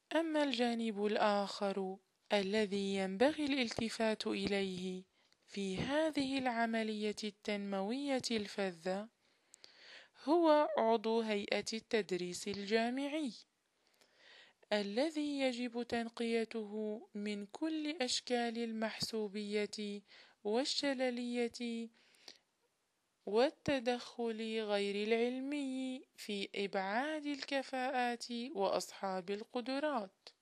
أما الجانب الآخر الذي ينبغي الالتفات إليه في هذه العملية التنموية الفذة هو عضو هيئة التدريس الجامعي، الذي يجب تنقيته من كل أشكال المحسوبية والشللية والتدخل غير العلمي في إبعاد الكفاءات وأصحاب القدرات.